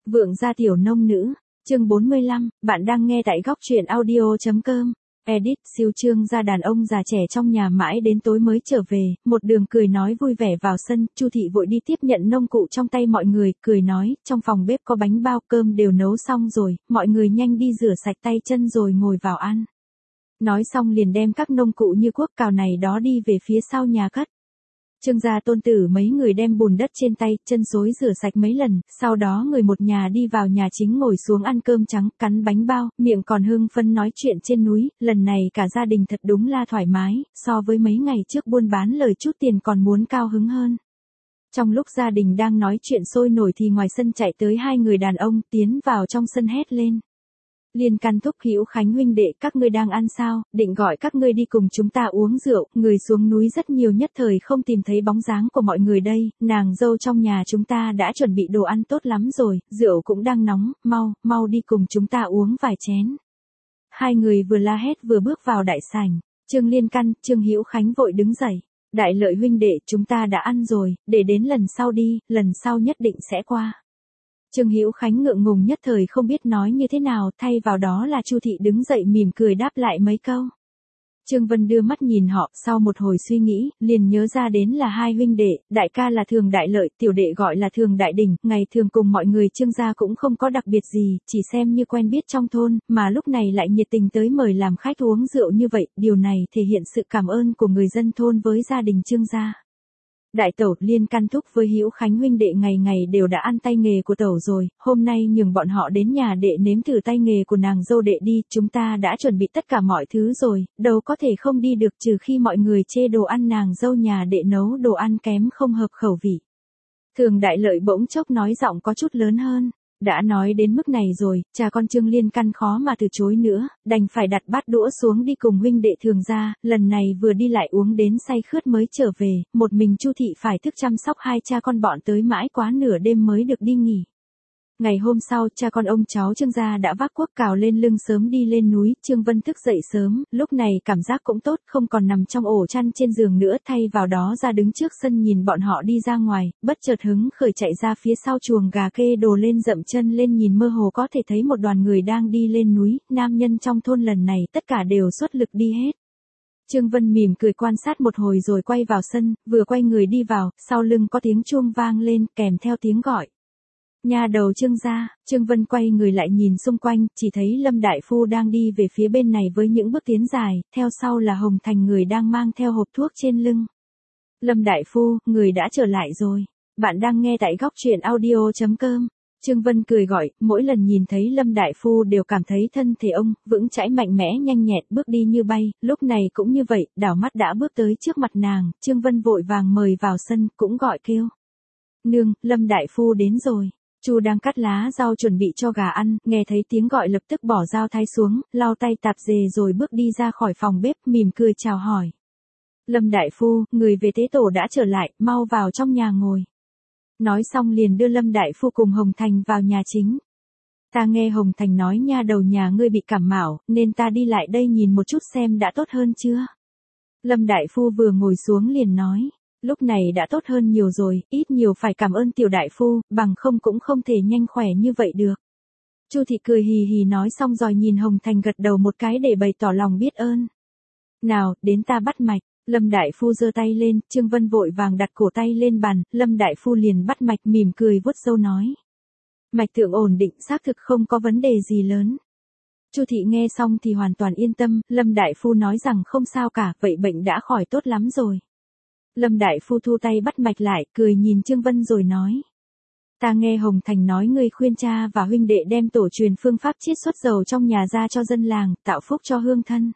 Vượng gia tiểu nông nữ, chương 45, bạn đang nghe tại góc truyện audio.com. Edit, siêu trương gia đàn ông già trẻ trong nhà mãi đến tối mới trở về, một đường cười nói vui vẻ vào sân, Chu thị vội đi tiếp nhận nông cụ trong tay mọi người, cười nói, trong phòng bếp có bánh bao cơm đều nấu xong rồi, mọi người nhanh đi rửa sạch tay chân rồi ngồi vào ăn. Nói xong liền đem các nông cụ như cuốc cào này đó đi về phía sau nhà cất. Trương gia tôn tử mấy người đem bùn đất trên tay, chân xối rửa sạch mấy lần, sau đó người một nhà đi vào nhà chính ngồi xuống ăn cơm trắng, cắn bánh bao, miệng còn hưng phấn nói chuyện trên núi, lần này cả gia đình thật đúng là thoải mái, so với mấy ngày trước buôn bán lời chút tiền còn muốn cao hứng hơn. Trong lúc gia đình đang nói chuyện sôi nổi thì ngoài sân chạy tới hai người đàn ông, tiến vào trong sân hét lên. Liên Căn thúc Hữu Khánh huynh đệ, các ngươi đang ăn sao, định gọi các ngươi đi cùng chúng ta uống rượu, người xuống núi rất nhiều nhất thời không tìm thấy bóng dáng của mọi người đây, nàng dâu trong nhà chúng ta đã chuẩn bị đồ ăn tốt lắm rồi, rượu cũng đang nóng, mau đi cùng chúng ta uống vài chén. Hai người vừa la hét vừa bước vào đại sảnh, Trương Liên Căn, Trương Hữu Khánh vội đứng dậy, Đại Lợi huynh đệ, chúng ta đã ăn rồi, để đến lần sau đi, lần sau nhất định sẽ qua. Trương Hữu Khánh ngượng ngùng nhất thời không biết nói như thế nào, thay vào đó là Chu thị đứng dậy mỉm cười đáp lại mấy câu. Trương Vân đưa mắt nhìn họ, sau một hồi suy nghĩ, liền nhớ ra đến là hai huynh đệ, đại ca là Thường Đại Lợi, tiểu đệ gọi là Thường Đại Đình, ngày thường cùng mọi người Trương gia cũng không có đặc biệt gì, chỉ xem như quen biết trong thôn, mà lúc này lại nhiệt tình tới mời làm khách uống rượu như vậy, điều này thể hiện sự cảm ơn của người dân thôn với gia đình Trương gia. Đại tẩu, Liên Căn thúc với Hữu Khánh huynh đệ ngày ngày đều đã ăn tay nghề của tẩu rồi, hôm nay nhường bọn họ đến nhà đệ nếm thử tay nghề của nàng dâu đệ đi, chúng ta đã chuẩn bị tất cả mọi thứ rồi, đâu có thể không đi được trừ khi mọi người chê đồ ăn nàng dâu nhà đệ nấu đồ ăn kém không hợp khẩu vị. Thường Đại Lợi bỗng chốc nói giọng có chút lớn hơn. Đã nói đến mức này rồi, cha con Trương Liên Căn khó mà từ chối nữa, đành phải đặt bát đũa xuống đi cùng huynh đệ Thường gia, lần này vừa đi lại uống đến say khướt mới trở về, một mình Chu thị phải thức chăm sóc hai cha con bọn tới mãi quá nửa đêm mới được đi nghỉ. Ngày hôm sau, cha con ông cháu Trương gia đã vác cuốc cào lên lưng sớm đi lên núi, Trương Vân thức dậy sớm, lúc này cảm giác cũng tốt, không còn nằm trong ổ chăn trên giường nữa, thay vào đó ra đứng trước sân nhìn bọn họ đi ra ngoài, bất chợt hứng khởi chạy ra phía sau chuồng gà kê đồ lên dậm chân lên nhìn mơ hồ có thể thấy một đoàn người đang đi lên núi, nam nhân trong thôn lần này tất cả đều xuất lực đi hết. Trương Vân mỉm cười quan sát một hồi rồi quay vào sân, vừa quay người đi vào, sau lưng có tiếng chuông vang lên kèm theo tiếng gọi. Nhà đầu Trương gia, Trương Vân quay người lại nhìn xung quanh, chỉ thấy Lâm Đại Phu đang đi về phía bên này với những bước tiến dài, theo sau là Hồng Thành người đang mang theo hộp thuốc trên lưng. Lâm Đại Phu, người đã trở lại rồi. Bạn đang nghe tại góc truyện audio.com. Trương Vân cười gọi, mỗi lần nhìn thấy Lâm Đại Phu đều cảm thấy thân thể ông vững chãi mạnh mẽ nhanh nhẹn bước đi như bay, lúc này cũng như vậy, đảo mắt đã bước tới trước mặt nàng, Trương Vân vội vàng mời vào sân, cũng gọi kêu. Nương, Lâm Đại Phu đến rồi. Chu đang cắt lá rau chuẩn bị cho gà ăn, nghe thấy tiếng gọi lập tức bỏ dao thái xuống, lau tay tạp dề rồi bước đi ra khỏi phòng bếp, mỉm cười chào hỏi. Lâm Đại Phu, người về tế tổ đã trở lại, mau vào trong nhà ngồi. Nói xong liền đưa Lâm Đại Phu cùng Hồng Thành vào nhà chính. Ta nghe Hồng Thành nói nha đầu nhà ngươi bị cảm mạo, nên ta đi lại đây nhìn một chút xem đã tốt hơn chưa. Lâm Đại Phu vừa ngồi xuống liền nói. Lúc này đã tốt hơn nhiều rồi, ít nhiều phải cảm ơn tiểu đại phu, bằng không cũng không thể nhanh khỏe như vậy được. Chu thị cười hì hì nói xong rồi nhìn Hồng Thành gật đầu một cái để bày tỏ lòng biết ơn. Nào, đến ta bắt mạch, Lâm Đại Phu giơ tay lên, Trương Vân vội vàng đặt cổ tay lên bàn, Lâm Đại Phu liền bắt mạch mỉm cười vuốt râu nói. Mạch tượng ổn định, xác thực không có vấn đề gì lớn. Chu thị nghe xong thì hoàn toàn yên tâm, Lâm Đại Phu nói rằng không sao cả, vậy bệnh đã khỏi tốt lắm rồi. Lâm Đại Phu thu tay bắt mạch lại, cười nhìn Trương Vân rồi nói. Ta nghe Hồng Thành nói ngươi khuyên cha và huynh đệ đem tổ truyền phương pháp chiết xuất dầu trong nhà ra cho dân làng, tạo phúc cho hương thân.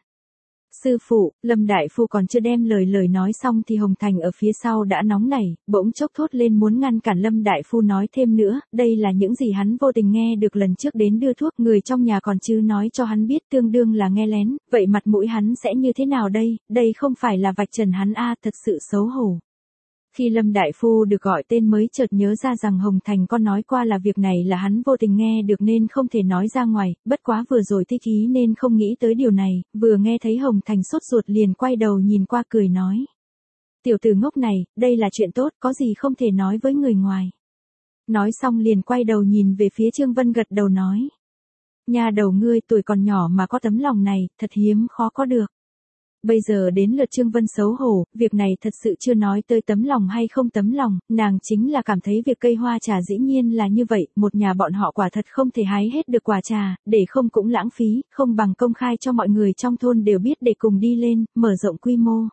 Sư phụ, Lâm Đại Phu còn chưa đem lời nói xong thì Hồng Thành ở phía sau đã nóng nảy, bỗng chốc thốt lên muốn ngăn cản Lâm Đại Phu nói thêm nữa, đây là những gì hắn vô tình nghe được lần trước đến đưa thuốc, người trong nhà còn chưa nói cho hắn biết tương đương là nghe lén, vậy mặt mũi hắn sẽ như thế nào đây không phải là vạch trần hắn thật sự xấu hổ. Khi Lâm Đại Phu được gọi tên mới chợt nhớ ra rằng Hồng Thành có nói qua là việc này là hắn vô tình nghe được nên không thể nói ra ngoài, bất quá vừa rồi thích ý nên không nghĩ tới điều này, vừa nghe thấy Hồng Thành sốt ruột liền quay đầu nhìn qua cười nói. Tiểu tử ngốc này, đây là chuyện tốt, có gì không thể nói với người ngoài. Nói xong liền quay đầu nhìn về phía Trương Vân gật đầu nói. Nha đầu ngươi tuổi còn nhỏ mà có tấm lòng này, thật hiếm khó có được. Bây giờ đến lượt Trương Vân xấu hổ, việc này thật sự chưa nói tới tấm lòng hay không tấm lòng, nàng chính là cảm thấy việc cây hoa trà dĩ nhiên là như vậy, một nhà bọn họ quả thật không thể hái hết được quả trà, để không cũng lãng phí, không bằng công khai cho mọi người trong thôn đều biết để cùng đi lên, mở rộng quy mô.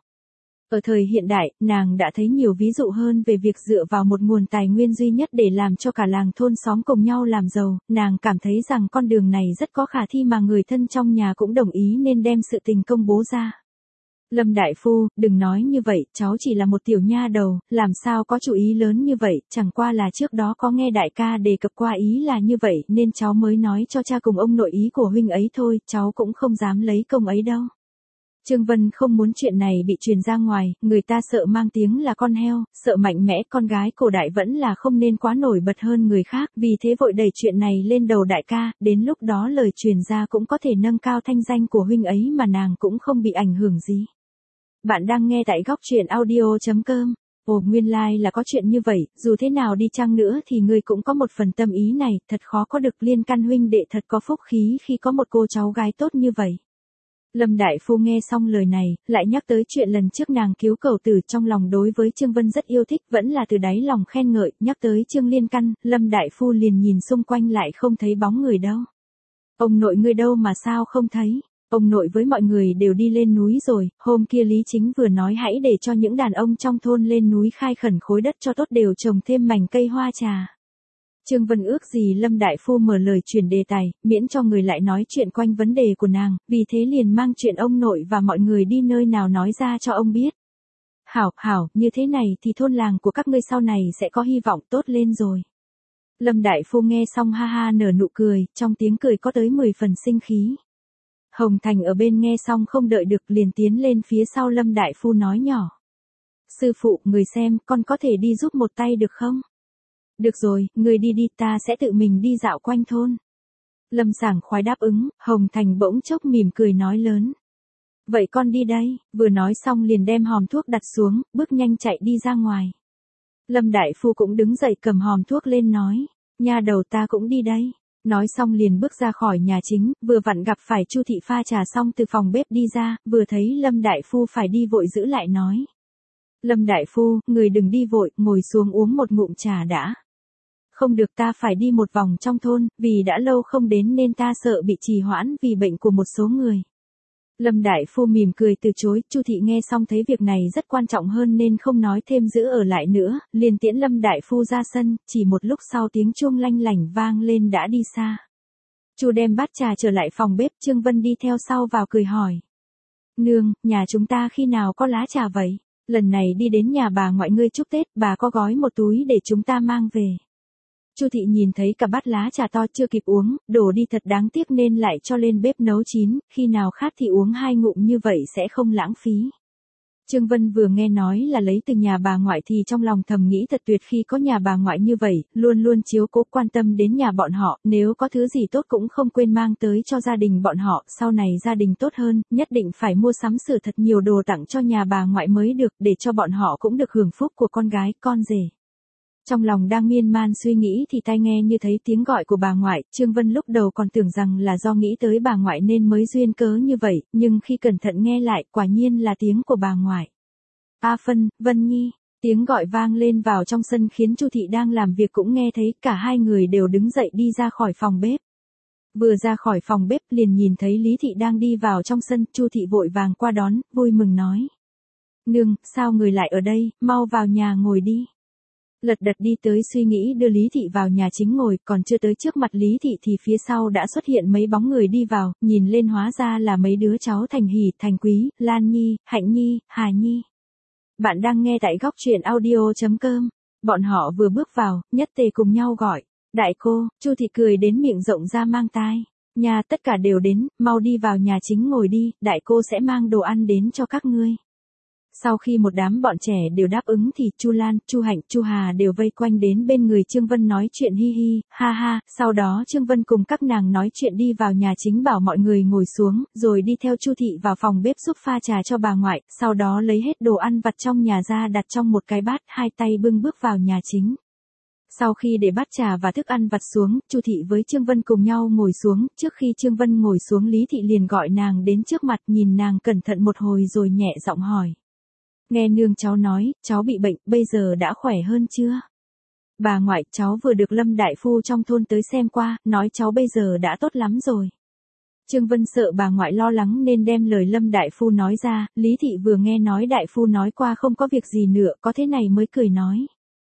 Ở thời hiện đại, nàng đã thấy nhiều ví dụ hơn về việc dựa vào một nguồn tài nguyên duy nhất để làm cho cả làng thôn xóm cùng nhau làm giàu, nàng cảm thấy rằng con đường này rất có khả thi mà người thân trong nhà cũng đồng ý nên đem sự tình công bố ra. Lâm đại phu, đừng nói như vậy, cháu chỉ là một tiểu nha đầu, làm sao có chủ ý lớn như vậy, chẳng qua là trước đó có nghe đại ca đề cập qua ý là như vậy nên cháu mới nói cho cha cùng ông nội ý của huynh ấy thôi, cháu cũng không dám lấy công ấy đâu. Trương Vân không muốn chuyện này bị truyền ra ngoài, người ta sợ mang tiếng là con heo, sợ mạnh mẽ, con gái cổ đại vẫn là không nên quá nổi bật hơn người khác, vì thế vội đẩy chuyện này lên đầu đại ca, đến lúc đó lời truyền ra cũng có thể nâng cao thanh danh của huynh ấy mà nàng cũng không bị ảnh hưởng gì. Bạn đang nghe tại góc truyện audio.com. Ồ, nguyên lai là có chuyện như vậy, dù thế nào đi chăng nữa thì ngươi cũng có một phần tâm ý này, thật khó có được, Liên Căn huynh đệ thật có phúc khí khi có một cô cháu gái tốt như vậy. Lâm đại phu nghe xong lời này, lại nhắc tới chuyện lần trước nàng cứu cầu tử, trong lòng đối với Trương Vân rất yêu thích, vẫn là từ đáy lòng khen ngợi, nhắc tới Trương Liên Căn, Lâm đại phu liền nhìn xung quanh lại không thấy bóng người đâu. Ông nội ngươi đâu mà sao không thấy? Ông nội với mọi người đều đi lên núi rồi, hôm kia Lý Chính vừa nói hãy để cho những đàn ông trong thôn lên núi khai khẩn khối đất cho tốt, đều trồng thêm mảnh cây hoa trà. Trương Vân ước gì Lâm đại phu mở lời chuyển đề tài, miễn cho người lại nói chuyện quanh vấn đề của nàng, vì thế liền mang chuyện ông nội và mọi người đi nơi nào nói ra cho ông biết. Hảo, như thế này thì thôn làng của các ngươi sau này sẽ có hy vọng tốt lên rồi. Lâm đại phu nghe xong ha ha nở nụ cười, trong tiếng cười có tới 10 phần sinh khí. Hồng Thành ở bên nghe xong không đợi được liền tiến lên phía sau Lâm đại phu nói nhỏ. Sư phụ, người xem, con có thể đi giúp một tay được không? Được rồi, người đi đi, ta sẽ tự mình đi dạo quanh thôn. Lâm sảng khoái đáp ứng, Hồng Thành bỗng chốc mỉm cười nói lớn. Vậy con đi đây, vừa nói xong liền đem hòm thuốc đặt xuống, bước nhanh chạy đi ra ngoài. Lâm đại phu cũng đứng dậy cầm hòm thuốc lên nói, nha đầu ta cũng đi đây. Nói xong liền bước ra khỏi nhà chính, vừa vặn gặp phải Chu thị pha trà xong từ phòng bếp đi ra, vừa thấy Lâm đại phu phải đi vội giữ lại nói. Lâm đại phu, người đừng đi vội, ngồi xuống uống một ngụm trà đã. Không được, ta phải đi một vòng trong thôn, vì đã lâu không đến nên ta sợ bị trì hoãn vì bệnh của một số người. Lâm đại phu mỉm cười từ chối, Chu thị nghe xong thấy việc này rất quan trọng hơn nên không nói thêm giữ ở lại nữa, liền tiễn Lâm đại phu ra sân, chỉ một lúc sau tiếng chuông lanh lảnh vang lên đã đi xa. Chu đem bát trà trở lại phòng bếp, Trương Vân đi theo sau vào cười hỏi. Nương, nhà chúng ta khi nào có lá trà vậy? Lần này đi đến nhà bà ngoại ngươi chúc Tết, bà có gói một túi để chúng ta mang về. Chu thị nhìn thấy cả bát lá trà to chưa kịp uống, đổ đi thật đáng tiếc nên lại cho lên bếp nấu chín, khi nào khát thì uống 2 ngụm như vậy sẽ không lãng phí. Trương Vân vừa nghe nói là lấy từ nhà bà ngoại thì trong lòng thầm nghĩ thật tuyệt khi có nhà bà ngoại như vậy, luôn luôn chiếu cố quan tâm đến nhà bọn họ, nếu có thứ gì tốt cũng không quên mang tới cho gia đình bọn họ, sau này gia đình tốt hơn, nhất định phải mua sắm sửa thật nhiều đồ tặng cho nhà bà ngoại mới được, để cho bọn họ cũng được hưởng phúc của con gái, con rể. Trong lòng đang miên man suy nghĩ thì tai nghe như thấy tiếng gọi của bà ngoại, Trương Vân lúc đầu còn tưởng rằng là do nghĩ tới bà ngoại nên mới duyên cớ như vậy, nhưng khi cẩn thận nghe lại, quả nhiên là tiếng của bà ngoại. A Phân, Vân Nhi, tiếng gọi vang lên vào trong sân khiến Chu thị đang làm việc cũng nghe thấy, cả hai người đều đứng dậy đi ra khỏi phòng bếp. Vừa ra khỏi phòng bếp liền nhìn thấy Lý thị đang đi vào trong sân, Chu thị vội vàng qua đón, vui mừng nói. Nương, sao người lại ở đây, mau vào nhà ngồi đi. Lật đật đi tới suy nghĩ đưa Lý thị vào nhà chính ngồi, còn chưa tới trước mặt Lý thị thì phía sau đã xuất hiện mấy bóng người đi vào, nhìn lên hóa ra là mấy đứa cháu Thành Hỷ, Thành Quý, Lan Nhi, Hạnh Nhi, Hà Nhi. Bạn đang nghe tại góc truyện audio.com. Bọn họ vừa bước vào, nhất tề cùng nhau gọi. Đại cô, Chu thị cười đến miệng rộng ra mang tai. Nhà tất cả đều đến, mau đi vào nhà chính ngồi đi, đại cô sẽ mang đồ ăn đến cho các ngươi. Sau khi một đám bọn trẻ đều đáp ứng thì Chu Lan, Chu Hạnh, Chu Hà đều vây quanh đến bên người Trương Vân nói chuyện hi hi, ha ha, sau đó Trương Vân cùng các nàng nói chuyện đi vào nhà chính bảo mọi người ngồi xuống, rồi đi theo Chu thị vào phòng bếp giúp pha trà cho bà ngoại, sau đó lấy hết đồ ăn vặt trong nhà ra đặt trong một cái bát, hai tay bưng bước vào nhà chính. Sau khi để bát trà và thức ăn vặt xuống, Chu Thị với Trương Vân cùng nhau ngồi xuống, trước khi Trương Vân ngồi xuống Lý Thị liền gọi nàng đến trước mặt nhìn nàng cẩn thận một hồi rồi nhẹ giọng hỏi. Nghe nương cháu nói, cháu bị bệnh, bây giờ đã khỏe hơn chưa? Bà ngoại, cháu vừa được Lâm đại phu trong thôn tới xem qua, nói cháu bây giờ đã tốt lắm rồi. Trương Vân sợ bà ngoại lo lắng nên đem lời Lâm đại phu nói ra, Lý Thị vừa nghe nói đại phu nói qua không có việc gì nữa, có thế này mới cười nói.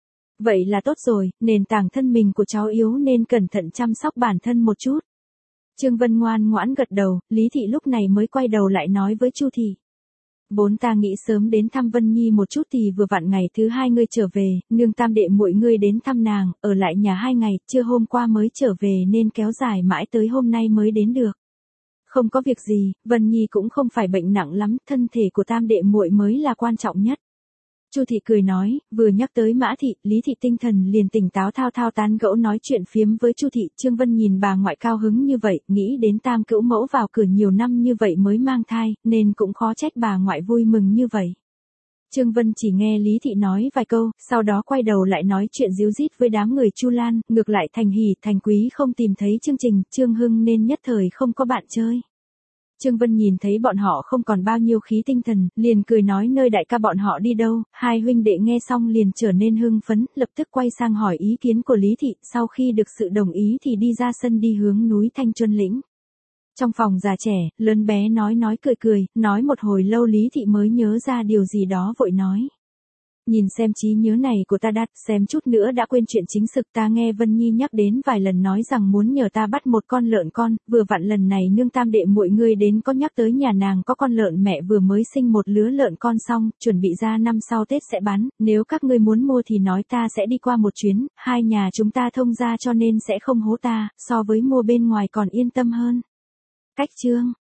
Vậy là tốt rồi, nền tảng thân mình của cháu yếu nên cẩn thận chăm sóc bản thân một chút. Trương Vân ngoan ngoãn gật đầu, Lý Thị lúc này mới quay đầu lại nói với Chu Thị. Vốn ta nghĩ sớm đến thăm Vân Nhi một chút thì vừa vặn ngày thứ 2 ngươi trở về, nương tam đệ muội ngươi đến thăm nàng, ở lại nhà 2 ngày, trưa hôm qua mới trở về nên kéo dài mãi tới hôm nay mới đến được. Không có việc gì, Vân Nhi cũng không phải bệnh nặng lắm, thân thể của tam đệ muội mới là quan trọng nhất. Chu Thị cười nói, vừa nhắc tới Mã Thị, Lý Thị tinh thần liền tỉnh táo thao thao tán gẫu nói chuyện phiếm với Chu Thị. Trương Vân nhìn bà ngoại cao hứng như vậy, nghĩ đến tam cữu mẫu vào cửa nhiều năm như vậy mới mang thai, nên cũng khó trách bà ngoại vui mừng như vậy. Trương Vân chỉ nghe Lý Thị nói vài câu, sau đó quay đầu lại nói chuyện díu dít với đám người Chu Lan, ngược lại Thành Hỷ, Thành Quý không tìm thấy chương trình, Trương Hưng nên nhất thời không có bạn chơi. Trương Vân nhìn thấy bọn họ không còn bao nhiêu khí tinh thần, liền cười nói nơi đại ca bọn họ đi đâu, hai huynh đệ nghe xong liền trở nên hưng phấn, lập tức quay sang hỏi ý kiến của Lý Thị, sau khi được sự đồng ý thì đi ra sân đi hướng núi Thanh Chuân Lĩnh. Trong phòng già trẻ, lớn bé nói cười, nói một hồi lâu Lý Thị mới nhớ ra điều gì đó vội nói. Nhìn xem trí nhớ này của ta đắt, xem chút nữa đã quên chuyện chính sự, ta nghe Vân Nhi nhắc đến vài lần nói rằng muốn nhờ ta bắt một con lợn con, vừa vặn lần này nương tam đệ muội ngươi đến có nhắc tới nhà nàng có con lợn mẹ vừa mới sinh một lứa lợn con xong, chuẩn bị ra năm sau Tết sẽ bán, nếu các ngươi muốn mua thì nói ta sẽ đi qua một chuyến, hai nhà chúng ta thông gia cho nên sẽ không hố ta, so với mua bên ngoài còn yên tâm hơn. Cách chương